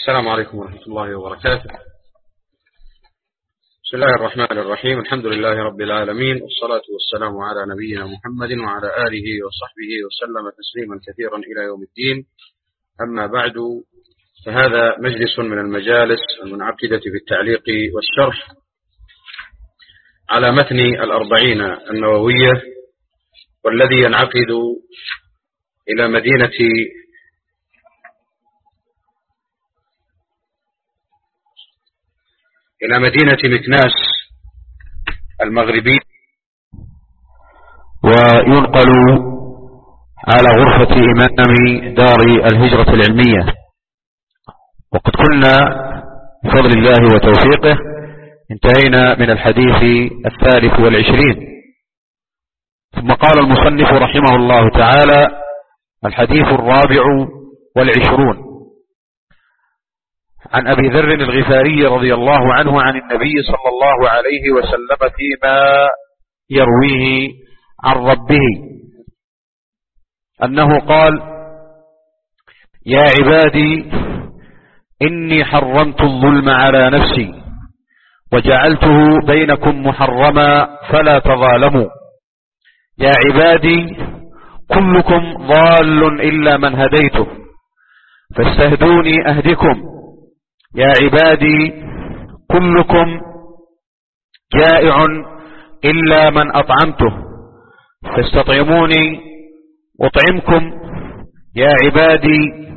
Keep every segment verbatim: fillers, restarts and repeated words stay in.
السلام عليكم ورحمة الله وبركاته. بسم الله الرحمن الرحيم. الحمد لله رب العالمين، والصلاة والسلام على نبينا محمد وعلى آله وصحبه وسلم تسليما كثيرا إلى يوم الدين. أما بعد، فهذا مجلس من المجالس المنعقدة في التعليق والشرح على متن الأربعين النووية، والذي ينعقد إلى مدينة إلى مدينة مكناس المغربي، وينقل على غرفة إمام دار الهجرة العلمية. وقد كنا بفضل الله وتوفيقه انتهينا من الحديث الثالث والعشرين، ثم قال المصنف رحمه الله تعالى: الحديث الرابع والعشرون، عن أبي ذر الغفاري رضي الله عنه عن النبي صلى الله عليه وسلم فيما يرويه عن ربه أنه قال: يا عبادي إني حرمت الظلم على نفسي وجعلته بينكم محرما فلا تظالموا. يا عبادي كلكم ضال إلا من هديته فاستهدوني أهدكم. يا عبادي كلكم جائع إلا من أطعمته فاستطعموني أطعمكم. يا عبادي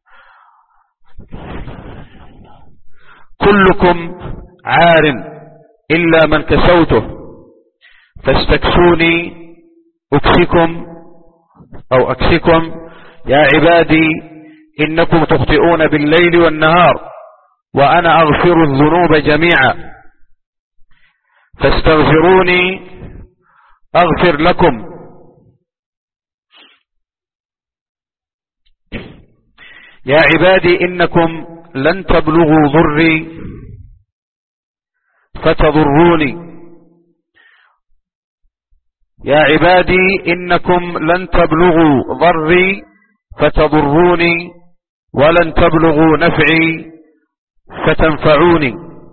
كلكم عار إلا من كسوته فاستكسوني أكسكم أو أكسكم. يا عبادي إنكم تخطئون بالليل والنهار وأنا أغفر الذنوب جميعا فاستغفروني أغفر لكم. يا عبادي إنكم لن تبلغوا ضري فتضروني. يا عبادي إنكم لن تبلغوا ضري فتضروني ولن تبلغوا نفعي فتنفعوني.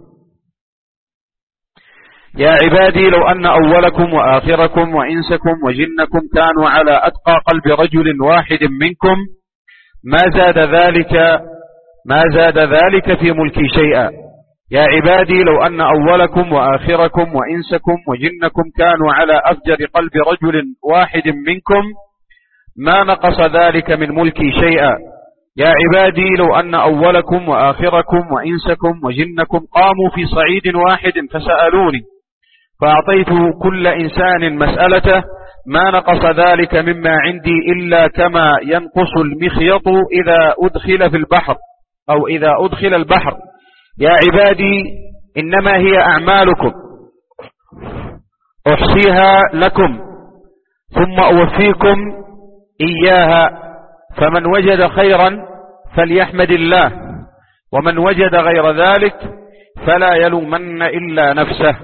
يا عبادي لو أن أولكم وآخركم وإنسكم وجنكم كانوا على أتقى قلب رجل واحد منكم ما زاد ذلك ما زاد ذلك في ملكي شيئا. يا عبادي لو أن أولكم وآخركم وإنسكم وجنكم كانوا على أفجر قلب رجل واحد منكم ما نقص ذلك من ملكي شيئا. يا عبادي لو أن أولكم وآخركم وإنسكم وجنكم قاموا في صعيد واحد فسألوني فأعطيت كل إنسان مسألته ما نقص ذلك مما عندي إلا كما ينقص المخيط إذا أدخل في البحر أو إذا أدخل البحر. يا عبادي إنما هي أعمالكم أحصيها لكم ثم أوفيكم إياها، فمن وجد خيرا فليحمد الله ومن وجد غير ذلك فلا يلومن إلا نفسه.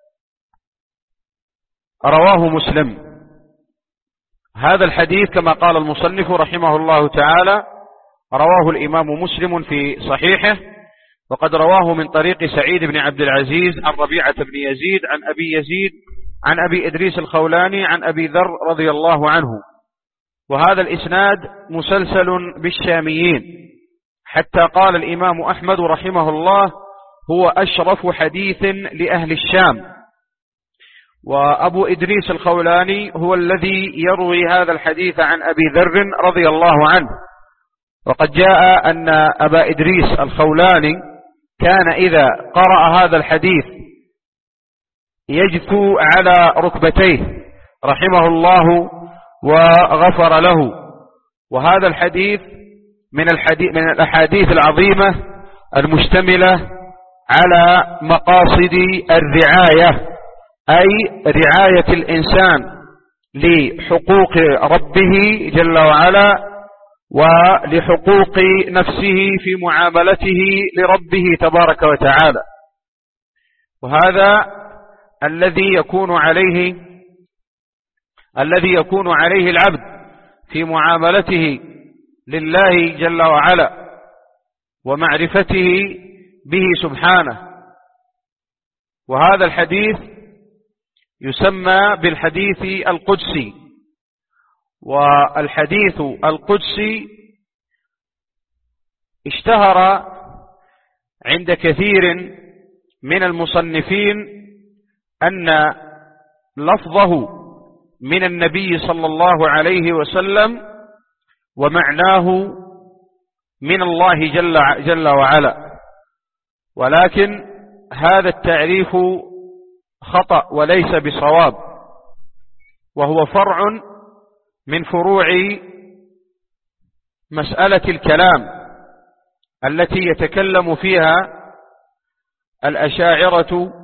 رواه مسلم. هذا الحديث كما قال المصنف رحمه الله تعالى رواه الإمام مسلم في صحيحه، وقد رواه من طريق سعيد بن عبد العزيز عن ربيعة بن يزيد عن أبي يزيد عن أبي إدريس الخولاني عن أبي ذر رضي الله عنه. وهذا الإسناد مسلسل بالشاميين، حتى قال الإمام أحمد رحمه الله هو أشرف حديث لأهل الشام. وأبو إدريس الخولاني هو الذي يروي هذا الحديث عن أبي ذر رضي الله عنه. وقد جاء أن أبا إدريس الخولاني كان إذا قرأ هذا الحديث يجثو على ركبتيه رحمه الله وغفر له. وهذا الحديث من الحديث من الأحاديث العظيمة المشتملة على مقاصد الرعاية، أي رعاية الإنسان لحقوق ربه جل وعلا ولحقوق نفسه في معاملته لربه تبارك وتعالى. وهذا الذي يكون عليه الذي يكون عليه العبد في معاملته لله جل وعلا، ومعرفته به سبحانه. وهذا الحديث يسمى بالحديث القدسي. والحديث القدسي اشتهر عند كثير من المصنفين أن لفظه من النبي صلى الله عليه وسلم ومعناه من الله جل, جل وعلا، ولكن هذا التعريف خطأ وليس بصواب، وهو فرع من فروع مسألة الكلام التي يتكلم فيها الأشاعرة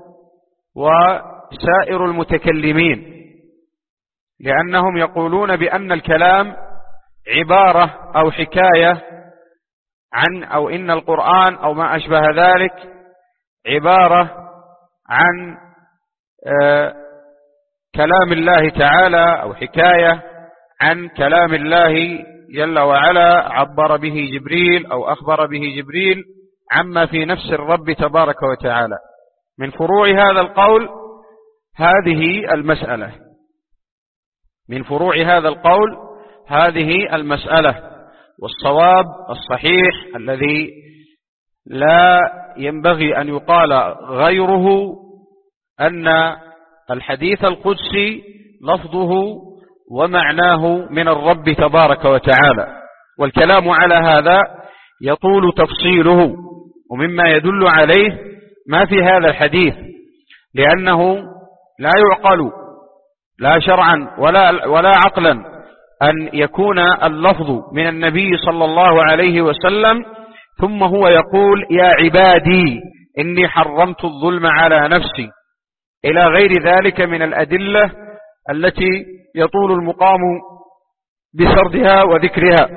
وسائر المتكلمين، لأنهم يقولون بأن الكلام عبارة أو حكاية عن أو إن القرآن أو ما أشبه ذلك عبارة عن آه كلام الله تعالى أو حكاية عن كلام الله جل وعلا عبر به جبريل أو أخبر به جبريل عما في نفس الرب تبارك وتعالى. من فروع هذا القول هذه المسألة من فروع هذا القول هذه المسألة والصواب الصحيح الذي لا ينبغي أن يقال غيره أن الحديث القدسي لفظه ومعناه من الرب تبارك وتعالى. والكلام على هذا يطول تفصيله، ومما يدل عليه ما في هذا الحديث، لأنه لا يعقل لا شرعا ولا, ولا عقلا أن يكون اللفظ من النبي صلى الله عليه وسلم ثم هو يقول يا عبادي إني حرمت الظلم على نفسي إلى غير ذلك من الأدلة التي يطول المقام بسردها وذكرها.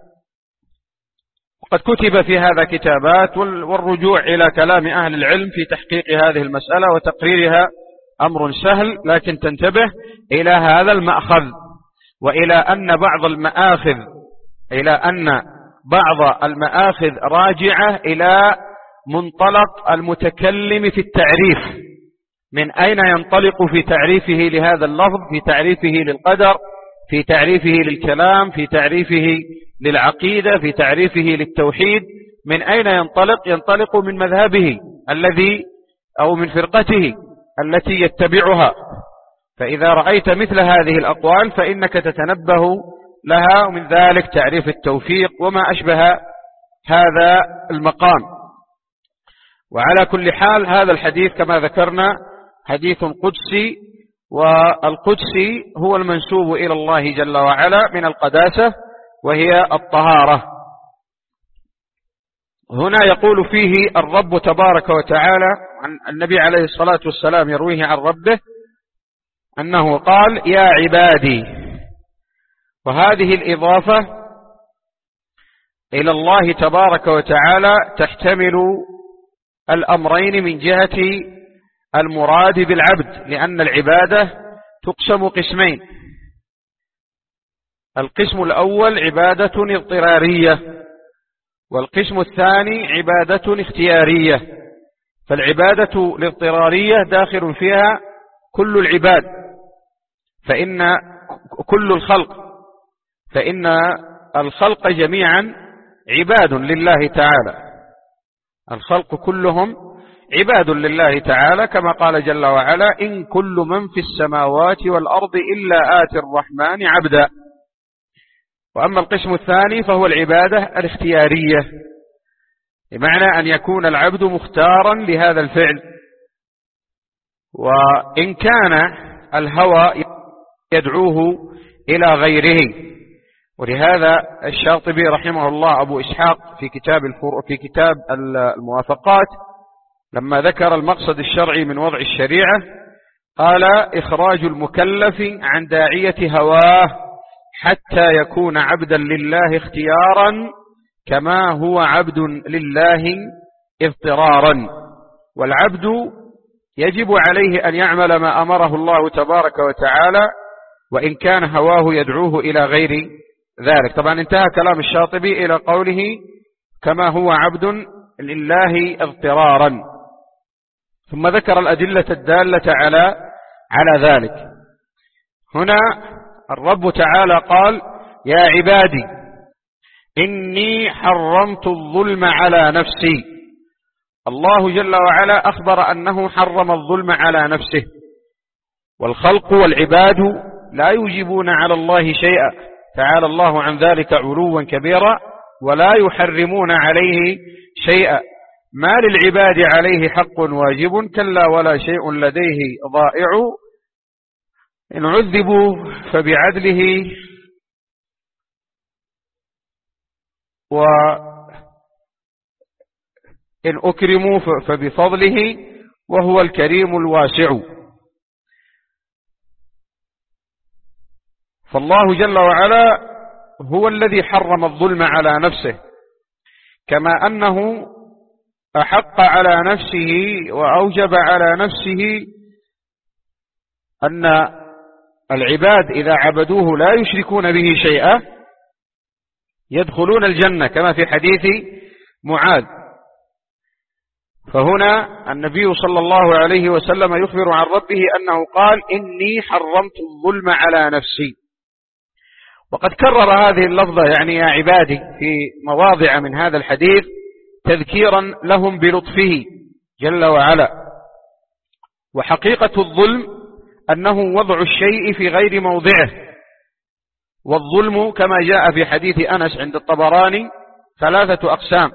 وقد كتب في هذا كتابات، والرجوع إلى كلام أهل العلم في تحقيق هذه المسألة وتقريرها أمر سهل، لكن تنتبه إلى هذا المأخذ، وإلى أن بعض المآخذ إلى أن بعض المآخذ راجعة إلى منطلق المتكلم في التعريف، من أين ينطلق في تعريفه لهذا اللفظ، في تعريفه للقدر، في تعريفه للكلام، في تعريفه للعقيدة، في تعريفه للتوحيد. من أين ينطلق؟ ينطلق من مذهبه الذي أو من فرقته التي يتبعها. فإذا رأيت مثل هذه الأقوال فإنك تتنبه لها، ومن ذلك تعريف التوفيق وما أشبه هذا المقام. وعلى كل حال هذا الحديث كما ذكرنا حديث قدسي، والقدسي هو المنسوب إلى الله جل وعلا من القداسة وهي الطهارة. هنا يقول فيه الرب تبارك وتعالى عن النبي عليه الصلاة والسلام يرويه عن ربه أنه قال يا عبادي، وهذه الإضافة إلى الله تبارك وتعالى تحتمل الأمرين من جهة المراد بالعبد، لأن العبادة تقسم قسمين. القسم الأول عبادة اضطرارية، والقسم الثاني عبادة اختيارية. فالعبادة الاضطرارية داخل فيها كل العباد، فإن كل الخلق فإن الخلق جميعا عباد لله تعالى، الخلق كلهم عباد لله تعالى، كما قال جل وعلا إن كل من في السماوات والأرض إلا آتي الرحمن عبدا. وأما القسم الثاني فهو العبادة الاختيارية، بمعنى أن يكون العبد مختارا لهذا الفعل، وإن كان الهوى يدعوه إلى غيره. ولهذا الشاطبي رحمه الله أبو إسحاق في كتاب الفروع في كتاب الموافقات لما ذكر المقصد الشرعي من وضع الشريعة قال إخراج المكلف عن داعية هواه حتى يكون عبدا لله اختيارا كما هو عبد لله اضطرارا. والعبد يجب عليه أن يعمل ما أمره الله تبارك وتعالى وإن كان هواه يدعوه إلى غير ذلك. طبعا انتهى كلام الشاطبي إلى قوله كما هو عبد لله اضطرارا. ثم ذكر الأدلة الدالة على على ذلك. هنا الرب تعالى قال: يا عبادي إني حرمت الظلم على نفسي. الله جل وعلا أخبر أنه حرم الظلم على نفسه، والخلق والعباد لا يوجبون على الله شيئا، تعالى الله عن ذلك علوا كبيرا، ولا يحرمون عليه شيئا. ما للعباد عليه حق واجب، كلا ولا شيء لديه ضائع، إن عذبوا فبعدله وإن أكرموا فبفضله وهو الكريم الواسع. فالله جل وعلا هو الذي حرم الظلم على نفسه، كما أنه أحق على نفسه وأوجب على نفسه أن العباد إذا عبدوه لا يشركون به شيئا يدخلون الجنة، كما في حديث معاذ. فهنا النبي صلى الله عليه وسلم يخبر عن ربه أنه قال: إني حرمت الظلم على نفسي. وقد كرر هذه اللفظة، يعني يا عبادي، في مواضع من هذا الحديث تذكيرا لهم بلطفه جل وعلا. وحقيقة الظلم أنه وضع الشيء في غير موضعه. والظلم كما جاء في حديث أنس عند الطبراني ثلاثة أقسام: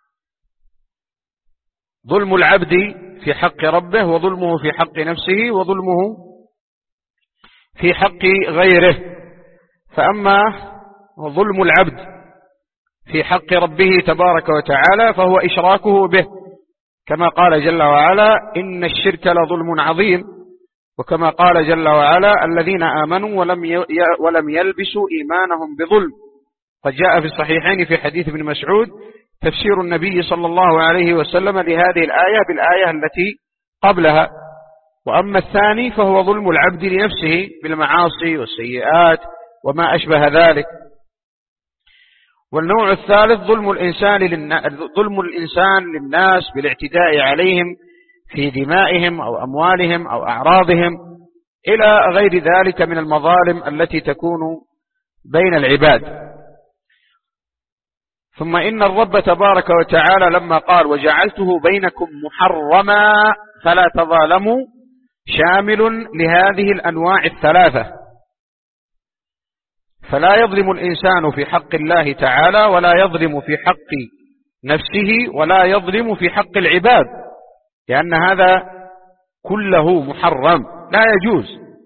ظلم العبد في حق ربه، وظلمه في حق نفسه، وظلمه في حق غيره. فأما ظلم العبد في حق ربه تبارك وتعالى فهو إشراكه به، كما قال جل وعلا: إن الشرك لظلم عظيم. وكما قال جل وعلا: الذين آمنوا ولم ولم يلبسوا إيمانهم بظلم. قد جاء في الصحيحين في حديث ابن مسعود تفسير النبي صلى الله عليه وسلم لهذه الآية بالآية التي قبلها. وأما الثاني فهو ظلم العبد لنفسه بالمعاصي والسيئات وما أشبه ذلك. والنوع الثالث ظلم الإنسان للنا... ظلم الإنسان للناس بالاعتداء عليهم في دمائهم أو أموالهم أو أعراضهم إلى غير ذلك من المظالم التي تكون بين العباد. ثم إن الرب تبارك وتعالى لما قال: وجعلته بينكم محرما فلا تظالموا، شامل لهذه الأنواع الثلاثة. فلا يظلم الإنسان في حق الله تعالى، ولا يظلم في حق نفسه، ولا يظلم في حق العباد، لأن هذا كله محرم لا يجوز.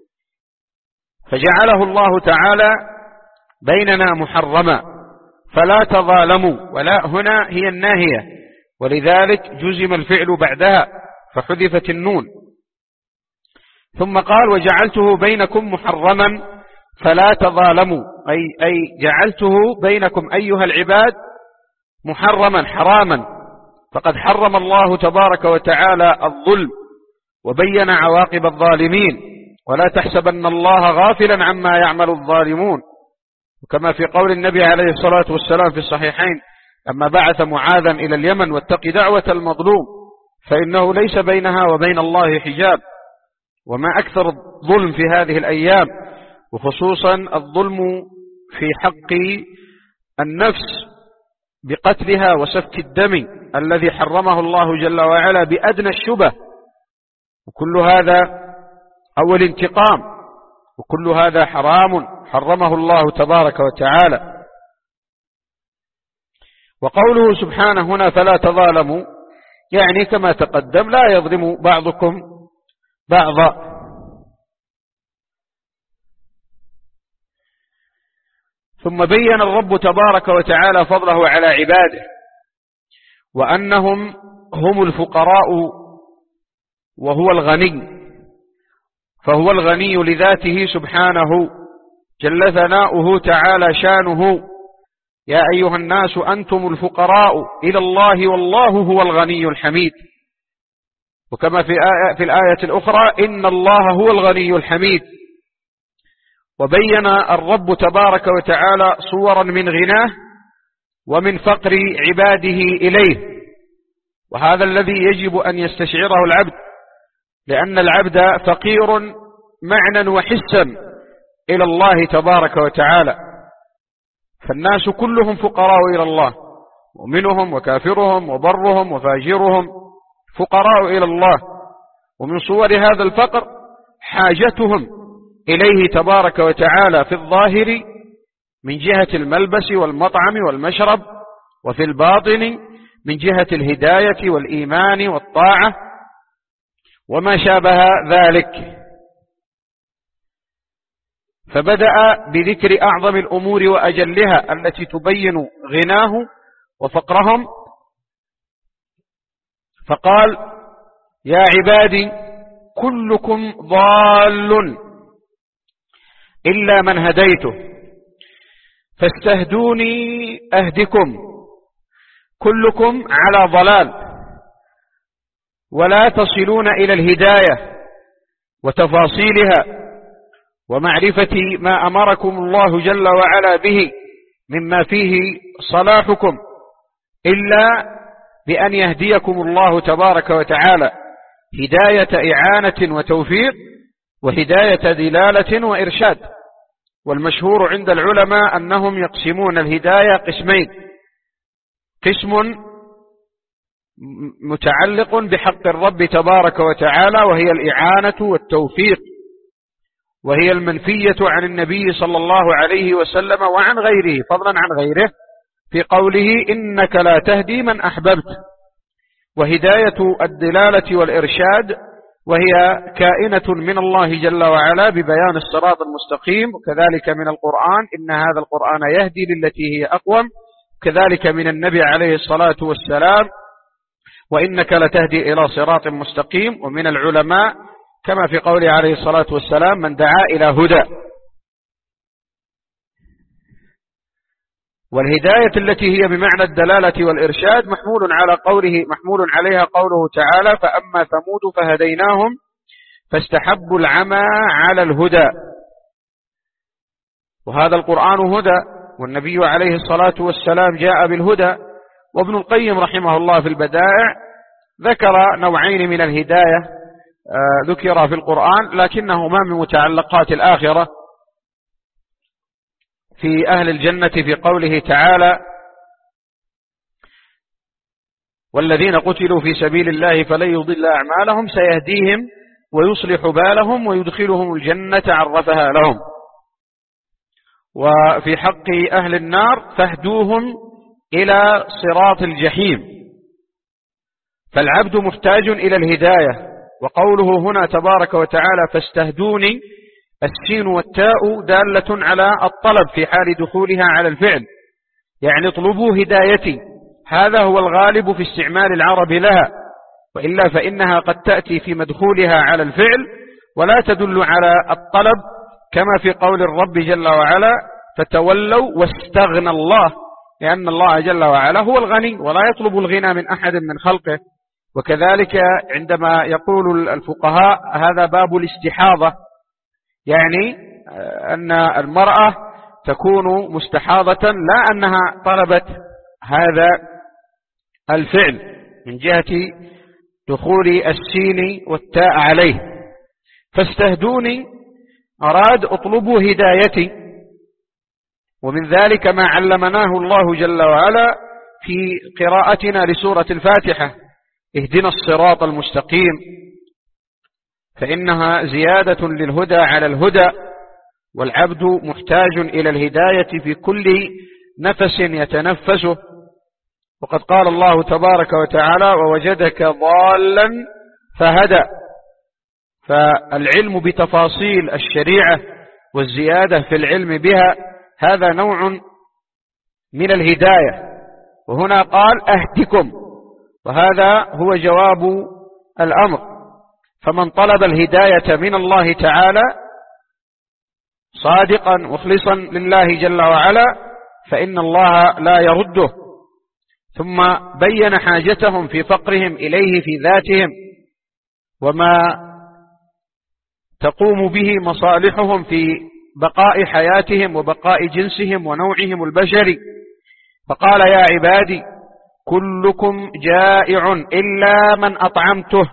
فجعله الله تعالى بيننا محرما، فلا تظالموا، ولا هنا هي الناهية، ولذلك جزم الفعل بعدها فحذفت النون. ثم قال: وجعلته بينكم محرما فلا تظالموا، أي, أي جعلته بينكم أيها العباد محرما حراما. فقد حرم الله تبارك وتعالى الظلم وبين عواقب الظالمين، ولا تحسبن الله غافلا عما يعمل الظالمون. وكما في قول النبي عليه الصلاة والسلام في الصحيحين لما بعث معاذا إلى اليمن: واتق دعوة المظلوم فإنه ليس بينها وبين الله حجاب. وما أكثر الظلم في هذه الأيام، وخصوصا الظلم في حق النفس بقتلها وسفك الدم الذي حرمه الله جل وعلا بأدنى الشبه، وكل هذا أو الانتقام، وكل هذا حرام حرمه الله تبارك وتعالى. وقوله سبحانه هنا: فلا تظالموا، يعني كما تقدم لا يظلم بعضكم بعضا. ثم بين الرب تبارك وتعالى فضله على عباده، وأنهم هم الفقراء وهو الغني، فهو الغني لذاته سبحانه جل ثناؤه تعالى شانه: يا أيها الناس أنتم الفقراء إلى الله والله هو الغني الحميد. وكما في, آية في الآية الأخرى: إن الله هو الغني الحميد. وبين الرب تبارك وتعالى صورا من غناه ومن فقر عباده إليه، وهذا الذي يجب أن يستشعره العبد، لأن العبد فقير معنى وحسا إلى الله تبارك وتعالى، فالناس كلهم فقراء إلى الله، مؤمنهم وكافرهم وبرهم وفاجرهم فقراء إلى الله، ومن صور هذا الفقر حاجتهم إليه تبارك وتعالى في الظاهر من جهة الملبس والمطعم والمشرب، وفي الباطن من جهة الهداية والإيمان والطاعة وما شابه ذلك. فبدأ بذكر أعظم الأمور وأجلها التي تبين غناه وفقرهم، فقال: يا عبادي كلكم ضال إلا من هديته فاستهدوني أهدكم. كلكم على ضلال ولا تصلون إلى الهداية وتفاصيلها ومعرفة ما أمركم الله جل وعلا به مما فيه صلاحكم إلا بأن يهديكم الله تبارك وتعالى هداية إعانة وتوفيق، وهداية دلالة وإرشاد. والمشهور عند العلماء أنهم يقسمون الهداية قسمين: قسم متعلق بحق الرب تبارك وتعالى وهي الإعانة والتوفيق، وهي المنفية عن النبي صلى الله عليه وسلم وعن غيره فضلا عن غيره في قوله: إنك لا تهدي من أحببت. وهداية الدلالة والإرشاد وهي كائنة من الله جل وعلا ببيان الصراط المستقيم، وكذلك من القرآن: إن هذا القرآن يهدي للتي هي أقوم، كذلك من النبي عليه الصلاة والسلام: وإنك لتهدي إلى صراط مستقيم. ومن العلماء كما في قوله عليه الصلاة والسلام: من دعا إلى هدى. والهداية التي هي بمعنى الدلالة والإرشاد محمول على قوله محمول عليها قوله تعالى: فأما ثمود فهديناهم فاستحبوا العمى على الهدى. وهذا القرآن هدى، والنبي عليه الصلاة والسلام جاء بالهدى. وابن القيم رحمه الله في البدائع ذكر نوعين من الهداية ذكر في القرآن لكنهما من متعلقات الآخرة، في أهل الجنة في قوله تعالى: والذين قتلوا في سبيل الله فلن يضل أعمالهم سيهديهم ويصلح بالهم ويدخلهم الجنة عرفها لهم. وفي حق أهل النار: فاهدوهم إلى صراط الجحيم. فالعبد محتاج إلى الهداية. وقوله هنا تبارك وتعالى: فاستهدوني، السين والتاء دالة على الطلب في حال دخولها على الفعل، يعني اطلبوا هدايتي. هذا هو الغالب في استعمال العرب لها، وإلا فإنها قد تأتي في مدخولها على الفعل ولا تدل على الطلب، كما في قول الرب جل وعلا: فتولوا واستغنى الله، لأن الله جل وعلا هو الغني ولا يطلب الغنى من أحد من خلقه. وكذلك عندما يقول الفقهاء هذا باب الاستحاضة، يعني أن المرأة تكون مستحاضة لا أنها طلبت هذا الفعل من جهة دخول السين والتاء عليه. فاستهدوني أراد اطلبوا هدايتي. ومن ذلك ما علمناه الله جل وعلا في قراءتنا لسورة الفاتحة: اهدنا الصراط المستقيم، فإنها زيادة للهدى على الهدى، والعبد محتاج إلى الهداية في كل نفس يتنفسه. وقد قال الله تبارك وتعالى: ووجدك ضالا فهدى. فالعلم بتفاصيل الشريعة والزيادة في العلم بها هذا نوع من الهداية. وهنا قال: أهدكم، وهذا هو جواب الأمر. فمن طلب الهداية من الله تعالى صادقا مخلصا لله جل وعلا فإن الله لا يرده. ثم بين حاجتهم في فقرهم إليه في ذاتهم، وما تقوم به مصالحهم في بقاء حياتهم وبقاء جنسهم ونوعهم البشري، فقال يا عبادي كلكم جائع إلا من أطعمته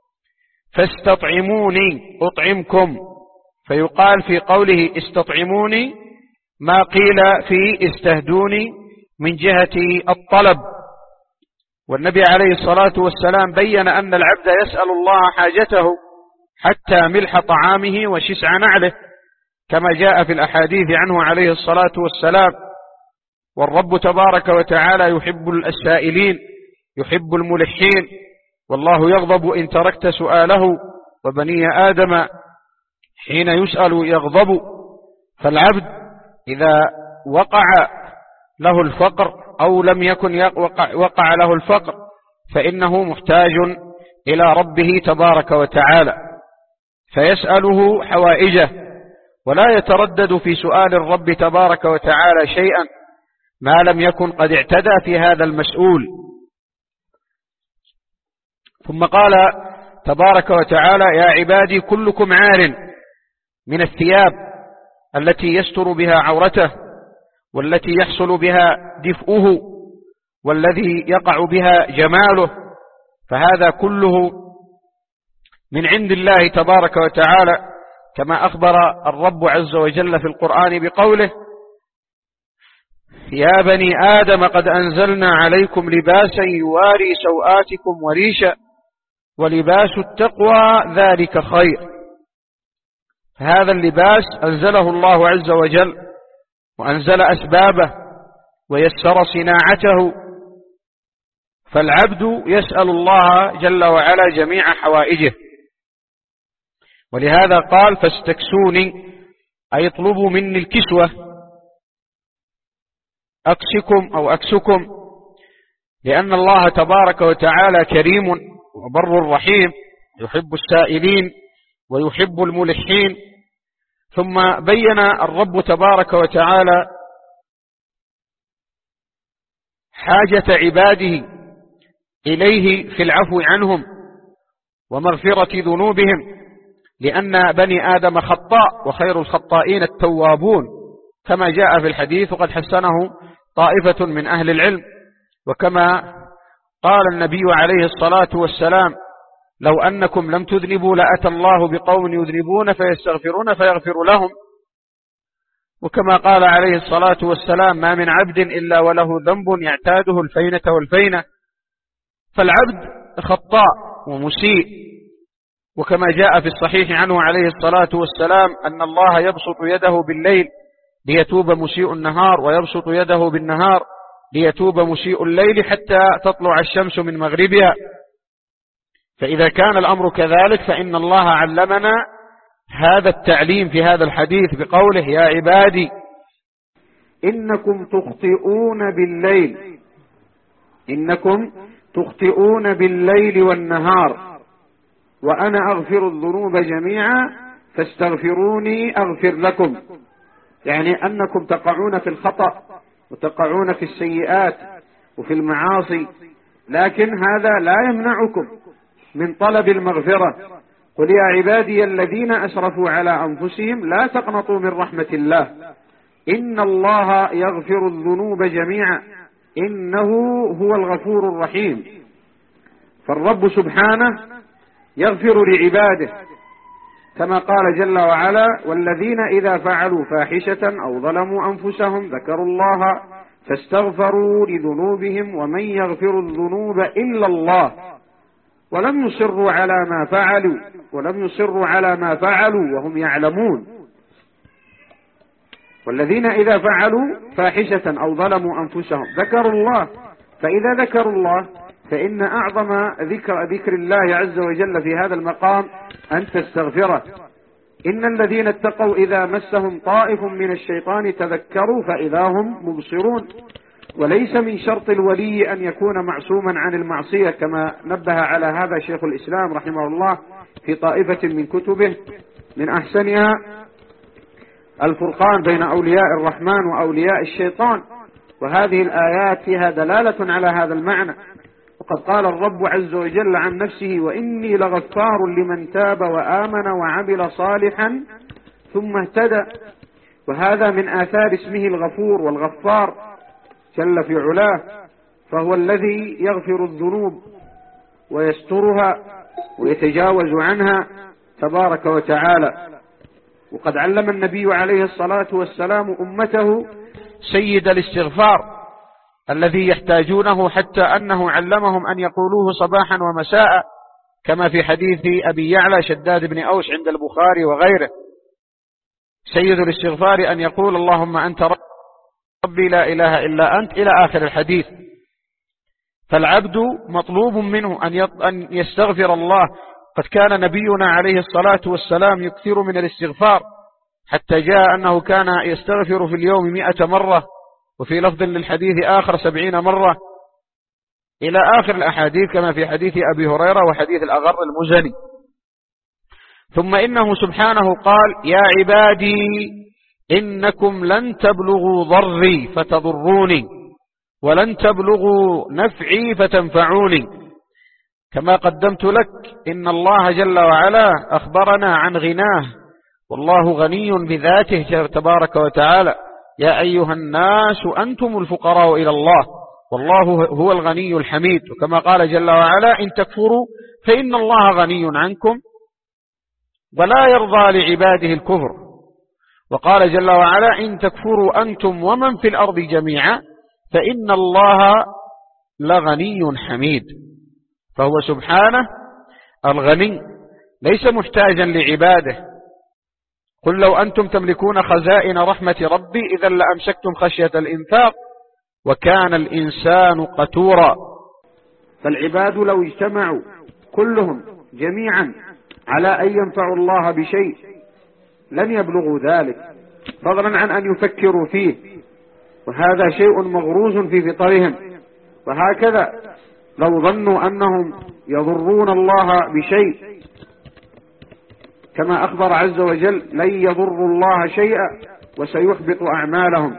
فاستطعموني أطعمكم. فيقال في قوله استطعموني ما قيل في استهدوني من جهة الطلب. والنبي عليه الصلاة والسلام بين أن العبد يسأل الله حاجته حتى ملح طعامه وشسع نعله كما جاء في الأحاديث عنه عليه الصلاة والسلام. والرب تبارك وتعالى يحب السائلين يحب الملحين، والله يغضب إن تركت سؤاله، وبني آدم حين يسأل يغضب. فالعبد إذا وقع له الفقر أو لم يكن وقع, وقع له الفقر فإنه محتاج إلى ربه تبارك وتعالى، فيسأله حوائجه ولا يتردد في سؤال الرب تبارك وتعالى شيئا ما لم يكن قد اعتدى في هذا المسؤول. ثم قال تبارك وتعالى يا عبادي كلكم عار من الثياب التي يستر بها عورته والتي يحصل بها دفئه والذي يقع بها جماله، فهذا كله من عند الله تبارك وتعالى كما أخبر الرب عز وجل في القرآن بقوله يا بني آدم قد أنزلنا عليكم لباسا يواري سوآتكم وريشا ولباس التقوى ذلك خير. هذا اللباس أنزله الله عز وجل وأنزل أسبابه ويسر صناعته، فالعبد يسأل الله جل وعلا جميع حوائجه. ولهذا قال فاستكسوني أي اطلبوا مني الكسوة، أكسكم أو أكسكم، لأن الله تبارك وتعالى كريم وبر رحيم يحب السائلين ويحب الملحين. ثم بين الرب تبارك وتعالى حاجة عباده إليه في العفو عنهم ومغفرة ذنوبهم، لأن بني آدم خطاء وخير الخطائين التوابون كما جاء في الحديث وقد حسنه طائفة من أهل العلم. وكما قال النبي عليه الصلاة والسلام لو أنكم لم تذنبوا لأتى الله بقوم يذنبون فيستغفرون فيغفر لهم. وكما قال عليه الصلاة والسلام ما من عبد إلا وله ذنب يعتاده الفينة والفينة، فالعبد خطاء ومسيء. وكما جاء في الصحيح عنه عليه الصلاة والسلام أن الله يبسط يده بالليل ليتوب مسيء النهار ويبسط يده بالنهار ليتوب مسيء الليل حتى تطلع الشمس من مغربها. فإذا كان الأمر كذلك فإن الله علمنا هذا التعليم في هذا الحديث بقوله يا عبادي إنكم تخطئون بالليل إنكم تخطئون بالليل والنهار وأنا أغفر الذنوب جميعا فاستغفروني أغفر لكم. يعني أنكم تقعون في الخطأ وتقعون في السيئات وفي المعاصي، لكن هذا لا يمنعكم من طلب المغفرة. قل يا عبادي الذين أسرفوا على أنفسهم لا تقنطوا من رحمة الله إن الله يغفر الذنوب جميعا إنه هو الغفور الرحيم. فالرب سبحانه يغفر لعباده كما قال جل وعلا والذين إذا فعلوا فاحشة أو ظلموا أنفسهم ذكروا الله فاستغفروا لذنوبهم ومن يغفر الذنوب إلا الله ولم يصروا على ما فعلوا ولم يصروا على ما فعلوا وهم يعلمون. والذين إذا فعلوا فاحشة أو ظلموا أنفسهم ذكروا الله، فإذا ذكروا الله فإن أعظم ذكر ذكر الله عز وجل في هذا المقام أن تستغفره. إن الذين اتقوا إذا مسهم طائف من الشيطان تذكروا فإذا هم مبصرون. وليس من شرط الولي أن يكون معصوما عن المعصية كما نبه على هذا شيخ الإسلام رحمه الله في طائفة من كتبه من أحسنها الفرقان بين أولياء الرحمن وأولياء الشيطان، وهذه الآيات فيها دلالة على هذا المعنى. وقد قال الرب عز وجل عن نفسه وإني لغفار لمن تاب وآمن وعمل صالحا ثم اهتدى، وهذا من آثار اسمه الغفور والغفار جل في علاه، فهو الذي يغفر الذنوب ويسترها ويتجاوز عنها تبارك وتعالى. وقد علم النبي عليه الصلاة والسلام أمته سيد الاستغفار الذي يحتاجونه، حتى أنه علمهم أن يقولوه صباحا ومساء، كما في حديث أبي يعلى شداد بن أوس عند البخاري وغيره. سيد الاستغفار أن يقول اللهم أنت ربي لا إله إلا أنت إلى آخر الحديث. فالعبد مطلوب منه أن يستغفر الله. قد كان نبينا عليه الصلاة والسلام يكثر من الاستغفار، حتى جاء أنه كان يستغفر في اليوم مئة مرة، وفي لفظ للحديث آخر سبعين مرة، إلى آخر الأحاديث كما في حديث أبي هريرة وحديث الأغر المزني. ثم إنه سبحانه قال يا عبادي إنكم لن تبلغوا ضري فتضروني ولن تبلغوا نفعي فتنفعوني. كما قدمت لك إن الله جل وعلا أخبرنا عن غناه، والله غني بذاته تبارك وتعالى. يا أيها الناس أنتم الفقراء إلى الله والله هو الغني الحميد. وكما قال جل وعلا إن تكفروا فإن الله غني عنكم ولا يرضى لعباده الكفر. وقال جل وعلا إن تكفروا أنتم ومن في الأرض جميعا فإن الله لغني حميد. فهو سبحانه الغني ليس محتاجا لعباده. قل لو أنتم تملكون خزائن رحمة ربي إذا لأمسكتم خشية الإنفاق وكان الإنسان قتورا. فالعباد لو اجتمعوا كلهم جميعا على أن ينفعوا الله بشيء لن يبلغوا ذلك، فضلا عن أن يفكروا فيه، وهذا شيء مغروز في فطرهم. وهكذا لو ظنوا أنهم يضرون الله بشيء كما أخبر عز وجل لن يضروا الله شيئا وسيحبط أعمالهم.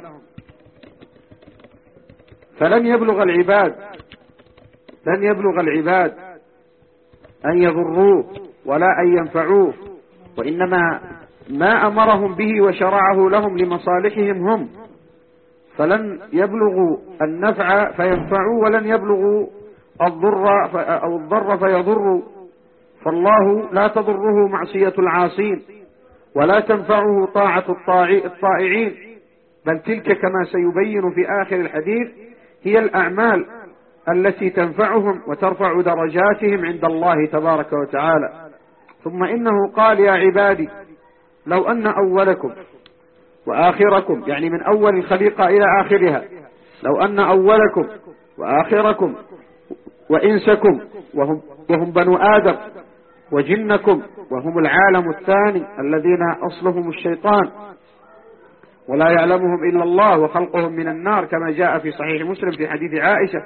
فلن يبلغ العباد لن يبلغ العباد أن يضروه ولا أن ينفعوه، وإنما ما أمرهم به وشرعه لهم لمصالحهم هم. فلن يبلغوا النفع فينفعوا ولن يبلغوا الضر أو الضر فيضروا. فالله لا تضره معصية العاصين ولا تنفعه طاعة الطائعين، بل تلك كما سيبين في آخر الحديث هي الأعمال التي تنفعهم وترفع درجاتهم عند الله تبارك وتعالى. ثم إنه قال يا عبادي لو أن أولكم وآخركم، يعني من أول الخليقة إلى آخرها، لو أن أولكم وآخركم وإنسكم وهم, وهم بنو آدم وجنكم وهم العالم الثاني الذين أصلهم الشيطان ولا يعلمهم إلا الله وخلقهم من النار، كما جاء في صحيح مسلم في حديث عائشة،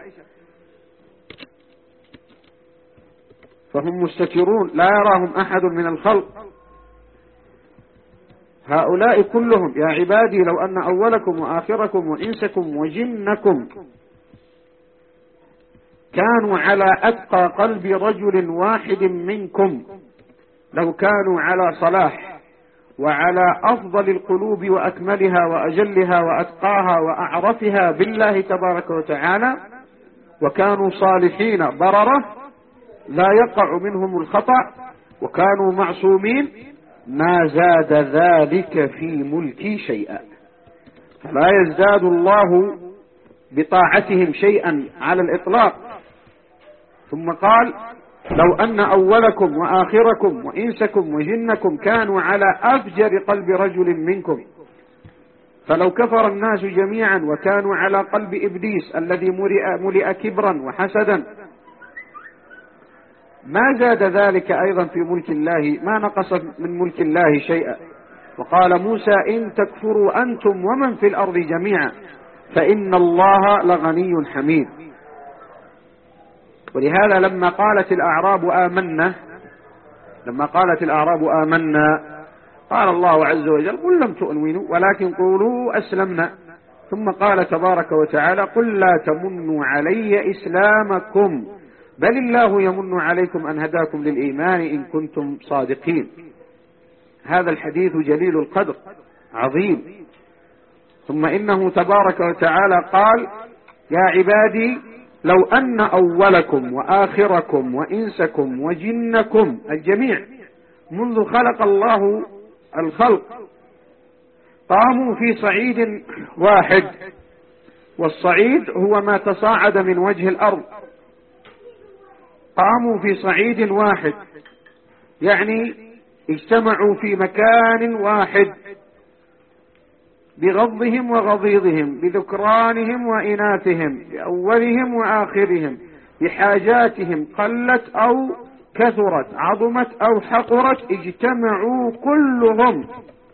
فهم مستترون لا يراهم أحد من الخلق. هؤلاء كلهم يا عبادي لو أن أولكم وآخركم وإنسكم وجنكم كانوا على أتقى قلب رجل واحد منكم، لو كانوا على صلاح وعلى أفضل القلوب وأكملها وأجلها وأتقاها وأعرفها بالله تبارك وتعالى، وكانوا صالحين بررة لا يقع منهم الخطأ وكانوا معصومين، ما زاد ذلك في ملكي شيئا. فلا يزداد الله بطاعتهم شيئا على الإطلاق. ثم قال لو أن أولكم وآخركم وإنسكم وجنكم كانوا على أفجر قلب رجل منكم، فلو كفر الناس جميعا وكانوا على قلب إبليس الذي ملئ, ملئ كبرا وحسدا، ما زاد ذلك أيضا في ملك الله، ما نقص من ملك الله شيئا. وقال موسى إن تكفروا أنتم ومن في الأرض جميعا فإن الله لغني حميد. ولهذا لما قالت الأعراب آمنا لما قالت الأعراب آمنا قال الله عز وجل قل لم تؤمنوا ولكن قولوا أسلمنا. ثم قال تبارك وتعالى قل لا تمنوا علي إسلامكم بل الله يمن عليكم أن هداكم للإيمان إن كنتم صادقين. هذا الحديث جليل القدر عظيم. ثم إنه تبارك وتعالى قال يا عبادي لو أن أولكم وآخركم وإنسكم وجنكم الجميع منذ خلق الله الخلق قاموا في صعيد واحد، والصعيد هو ما تصاعد من وجه الأرض، قاموا في صعيد واحد يعني اجتمعوا في مكان واحد بغضهم وغضيضهم، بذكرانهم وإناثهم، بأولهم وآخرهم، بحاجاتهم قلت أو كثرت، عظمت أو حقرت، اجتمعوا كلهم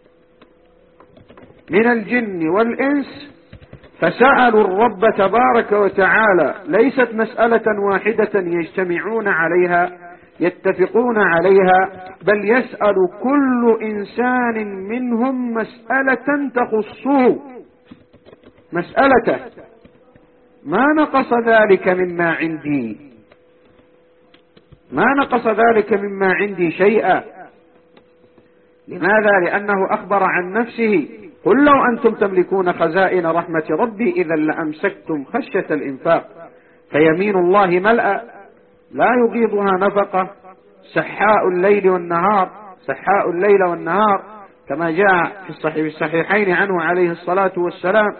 من الجن والإنس فسألوا الرب تبارك وتعالى، ليست مسألة واحدة يجتمعون عليها يتفقون عليها، بل يسأل كل إنسان منهم مسألة تخصه، مسألته، ما نقص ذلك مما عندي، ما نقص ذلك مما عندي شيئا. لماذا؟ لأنه أخبر عن نفسه: قل لو أنتم تملكون خزائن رحمة ربي إذا لأمسكتم خشية الإنفاق، فيمين الله ملأ لا يغيضها نفقة، سحاء الليل والنهار، سحاء الليل والنهار، كما جاء في الصحيح الصحيحين عنه عليه الصلاة والسلام.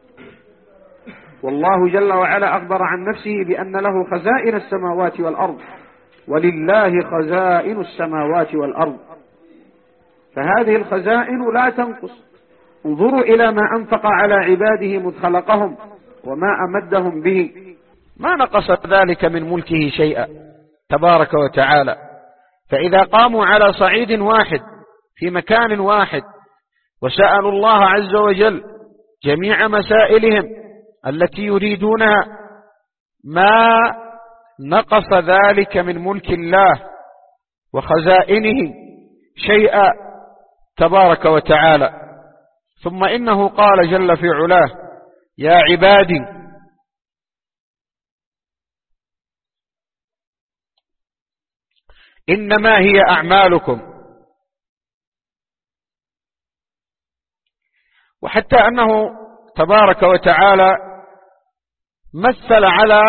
والله جل وعلا أخبر عن نفسه بأن له خزائن السماوات والأرض، ولله خزائن السماوات والأرض، فهذه الخزائن لا تنقص. انظروا إلى ما أنفق على عباده مذ خلقهم وما أمدهم به، ما نقص ذلك من ملكه شيئا تبارك وتعالى. فإذا قاموا على صعيد واحد في مكان واحد وسألوا الله عز وجل جميع مسائلهم التي يريدونها، ما نقص ذلك من ملك الله وخزائنه شيئا تبارك وتعالى. ثم إنه قال جل في علاه: يا عبادي إنما هي أعمالكم. وحتى أنه تبارك وتعالى مثل على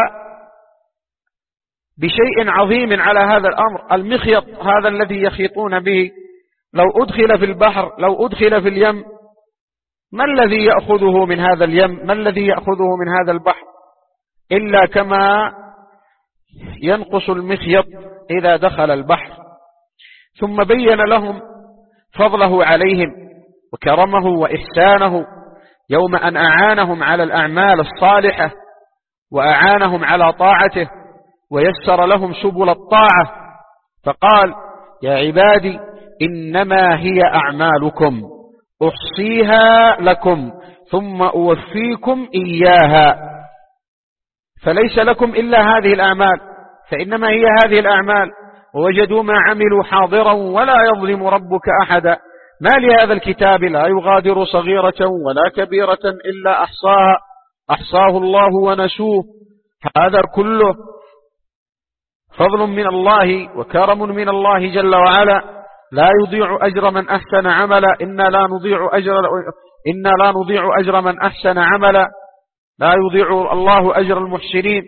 بشيء عظيم على هذا الأمر، المخيط هذا الذي يخيطون به، لو أدخل في البحر، لو أدخل في اليم، ما الذي يأخذه من هذا اليم؟ ما الذي يأخذه من هذا البحر؟ إلا كما ينقص المخيط إذا دخل البحر. ثم بين لهم فضله عليهم وكرمه وإحسانه يوم أن أعانهم على الأعمال الصالحة وأعانهم على طاعته ويسر لهم سبل الطاعة، فقال: يا عبادي إنما هي أعمالكم أحصيها لكم ثم أوفيكم إياها. فليس لكم إلا هذه الأعمال، فإنما هي هذه الأعمال، ووجدوا ما عملوا حاضرا ولا يظلم ربك أحدا. ما لهذا الكتاب لا يغادر صغيرة ولا كبيرة إلا أحصاها أحصاه الله ونسوه. هذا كله فضل من الله وكرم من الله جل وعلا، لا يضيع أجر من أحسن عملا، إنا لا نضيع أجر إنا لا نضيع أجر من أحسن عملا، لا يضيع الله أجر المحسنين،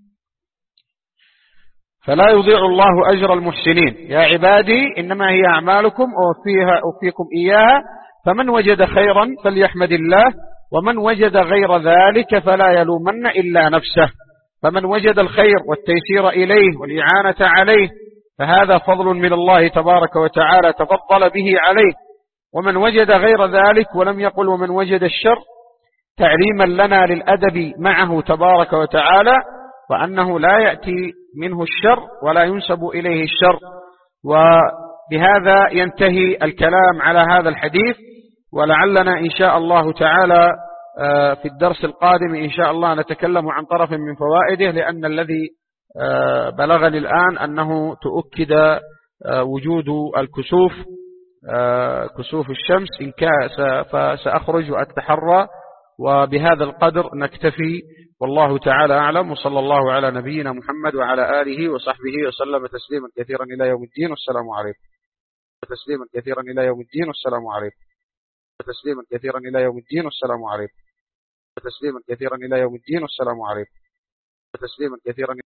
فلا يضيع الله أجر المحسنين. يا عبادي إنما هي أعمالكم أوفيها أوفيكم إياها، فمن وجد خيرا فليحمد الله، ومن وجد غير ذلك فلا يلومن إلا نفسه. فمن وجد الخير والتيسير إليه والإعانة عليه فهذا فضل من الله تبارك وتعالى تفضل به عليه. ومن وجد غير ذلك ولم يقل ومن وجد الشر، تعليما لنا للأدب معه تبارك وتعالى، وأنه لا يأتي منه الشر ولا ينسب إليه الشر. وبهذا ينتهي الكلام على هذا الحديث، ولعلنا إن شاء الله تعالى في الدرس القادم إن شاء الله نتكلم عن طرف من فوائده، لأن الذي بلغني الآن أنه تؤكد وجود الكسوف كسوف الشمس، إن كان فسأخرج وأتحرى. وبهذا القدر نكتفي، والله تعالى أعلم، وصلى الله على نبينا محمد وعلى آله وصحبه وسلم تسليما كثيرا إلى يوم الدين، والسلام عليكم. تسليما كثيرا إلى يوم الدين والسلام عليكم. تسليما كثيرا إلى يوم الدين والسلام عليكم. تسليما كثيرا إلى يوم الدين، والسلام عليكم. تسليما كثيرا.